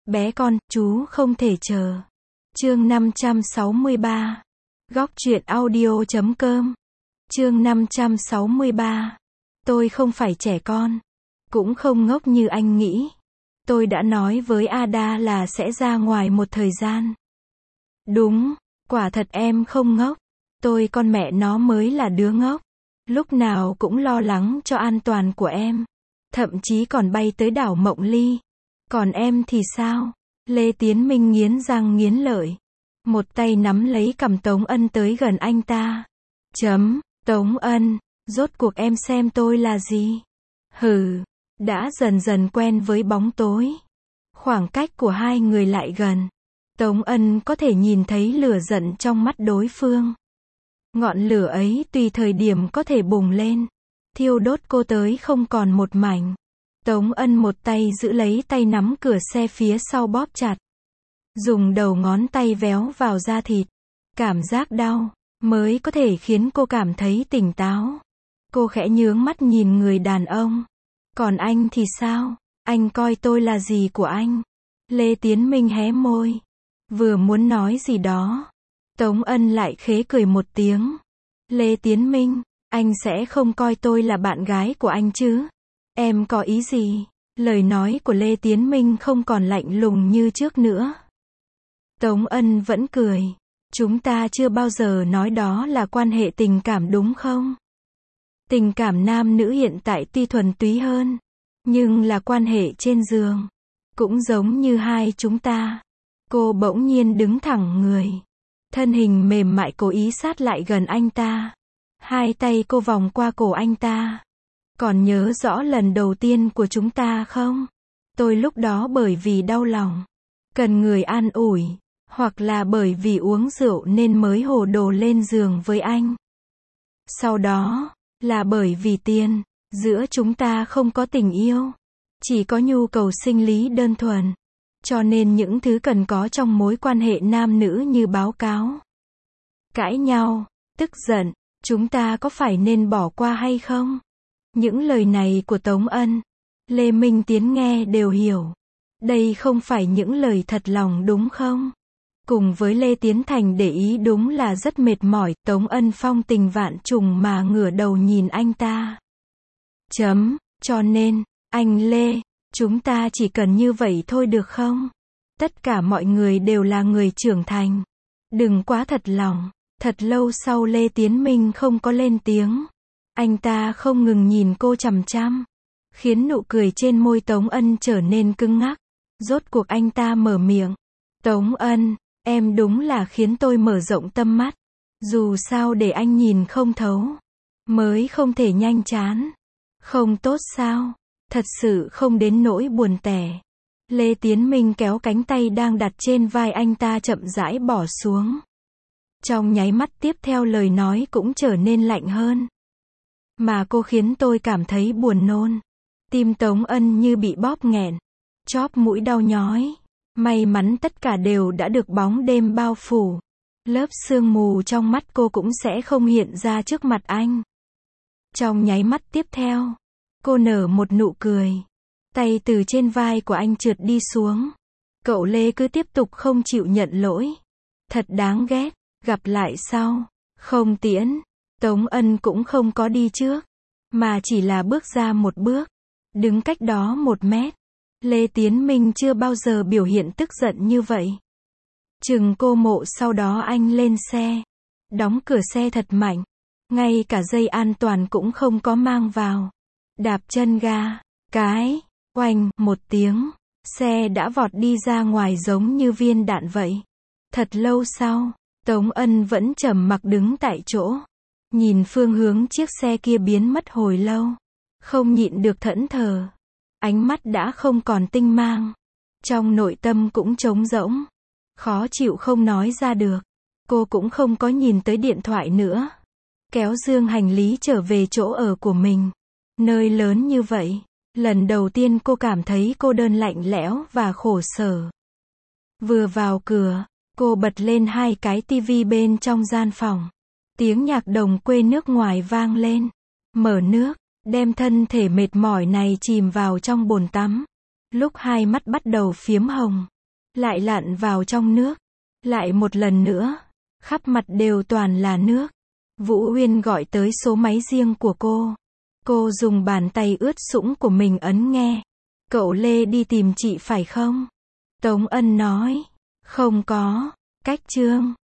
Bé con, chú không thể chờ. Chương 563. Góc truyện audio.com. Chương 563. Tôi không phải trẻ con, cũng không ngốc như anh nghĩ. Tôi đã nói với Ada là sẽ ra ngoài một thời gian. Đúng, quả thật em không ngốc. Tôi con mẹ nó mới là đứa ngốc. Lúc nào cũng lo lắng cho an toàn của em. Thậm chí còn bay tới đảo Mộng Ly. Còn em thì sao? Lê Tiến Minh nghiến răng nghiến lợi. Một tay nắm lấy cằm Tống Ân tới gần anh ta. Tống Ân, rốt cuộc em xem tôi là gì? Hừ, đã dần dần quen với bóng tối. Khoảng cách của hai người lại gần. Tống Ân có thể nhìn thấy lửa giận trong mắt đối phương. Ngọn lửa ấy tùy thời điểm có thể bùng lên, thiêu đốt cô tới không còn một mảnh. Tống Ân một tay giữ lấy tay nắm cửa xe phía sau bóp chặt. Dùng đầu ngón tay véo vào da thịt. Cảm giác đau mới có thể khiến cô cảm thấy tỉnh táo. Cô khẽ nhướng mắt nhìn người đàn ông. Còn anh thì sao? Anh coi tôi là gì của anh? Lê Tiến Minh hé môi. Vừa muốn nói gì đó. Tống Ân lại khế cười một tiếng. Lê Tiến Minh, anh sẽ không coi tôi là bạn gái của anh chứ? Em có ý gì? Lời nói của Lê Tiến Minh không còn lạnh lùng như trước nữa. Tống Ân vẫn cười. Chúng ta chưa bao giờ nói đó là quan hệ tình cảm đúng không? Tình cảm nam nữ hiện tại tuy thuần túy hơn, nhưng là quan hệ trên giường. Cũng giống như hai chúng ta. Cô bỗng nhiên đứng thẳng người. Thân hình mềm mại cố ý sát lại gần anh ta. Hai tay cô vòng qua cổ anh ta. Còn nhớ rõ lần đầu tiên của chúng ta không? Tôi lúc đó bởi vì đau lòng, cần người an ủi, hoặc là bởi vì uống rượu nên mới hồ đồ lên giường với anh. Sau đó, là bởi vì tiền, giữa chúng ta không có tình yêu, chỉ có nhu cầu sinh lý đơn thuần. Cho nên những thứ cần có trong mối quan hệ nam nữ như báo cáo, cãi nhau, tức giận, chúng ta có phải nên bỏ qua hay không? Những lời này của Tống Ân, Lê Minh Tiến nghe đều hiểu. Đây không phải những lời thật lòng đúng không? Cùng với Lê Tiến Thành để ý đúng là rất mệt mỏi. Tống Ân phong tình vạn trùng mà ngửa đầu nhìn anh ta. Cho nên, anh Lê, chúng ta chỉ cần như vậy thôi được không? Tất cả mọi người đều là người trưởng thành. Đừng quá thật lòng. Thật lâu sau Lê Tiến Minh không có lên tiếng. Anh ta không ngừng nhìn cô chằm chằm, khiến nụ cười trên môi Tống Ân trở nên cứng ngắc. Rốt cuộc anh ta mở miệng. Tống Ân, em đúng là khiến tôi mở rộng tâm mắt. Dù sao để anh nhìn không thấu, mới không thể nhanh chán. Không tốt sao? Thật sự không đến nỗi buồn tẻ. Lê Tiến Minh kéo cánh tay đang đặt trên vai anh ta chậm rãi bỏ xuống. Trong nháy mắt tiếp theo lời nói cũng trở nên lạnh hơn. Mà cô khiến tôi cảm thấy buồn nôn. Tim Tống Ân như bị bóp nghẹn. Chóp mũi đau nhói. May mắn tất cả đều đã được bóng đêm bao phủ. Lớp sương mù trong mắt cô cũng sẽ không hiện ra trước mặt anh. Trong nháy mắt tiếp theo, cô nở một nụ cười. Tay từ trên vai của anh trượt đi xuống. Cậu Lê cứ tiếp tục không chịu nhận lỗi. Thật đáng ghét. Gặp lại sau. Không tiễn. Tống Ân cũng không có đi trước, mà chỉ là bước ra một bước. Đứng cách đó 1 mét. Lê Tiến Minh chưa bao giờ biểu hiện tức giận như vậy. Chừng cô Mộ sau đó anh lên xe. Đóng cửa xe thật mạnh. Ngay cả dây an toàn cũng không có mang vào. Đạp chân ga. Oanh, một tiếng. Xe đã vọt đi ra ngoài giống như viên đạn vậy. Thật lâu sau, Tống Ân vẫn trầm mặc đứng tại chỗ. Nhìn phương hướng chiếc xe kia biến mất hồi lâu. Không nhịn được thẫn thờ. Ánh mắt đã không còn tinh mang. Trong nội tâm cũng trống rỗng. Khó chịu không nói ra được. Cô cũng không có nhìn tới điện thoại nữa. Kéo dương hành lý trở về chỗ ở của mình. Nơi lớn như vậy. Lần đầu tiên cô cảm thấy cô đơn lạnh lẽo và khổ sở. Vừa vào cửa, cô bật lên 2 cái tivi bên trong gian phòng. Tiếng nhạc đồng quê nước ngoài vang lên. Mở nước, đem thân thể mệt mỏi này chìm vào trong bồn tắm. Lúc hai mắt bắt đầu phiếm hồng, lại lặn vào trong nước. Lại một lần nữa. Khắp mặt đều toàn là nước. Vũ Uyên gọi tới số máy riêng của cô. Cô dùng bàn tay ướt sũng của mình ấn nghe. Cậu Lê đi tìm chị phải không? Tống Ân nói. Không có. Cách Trương.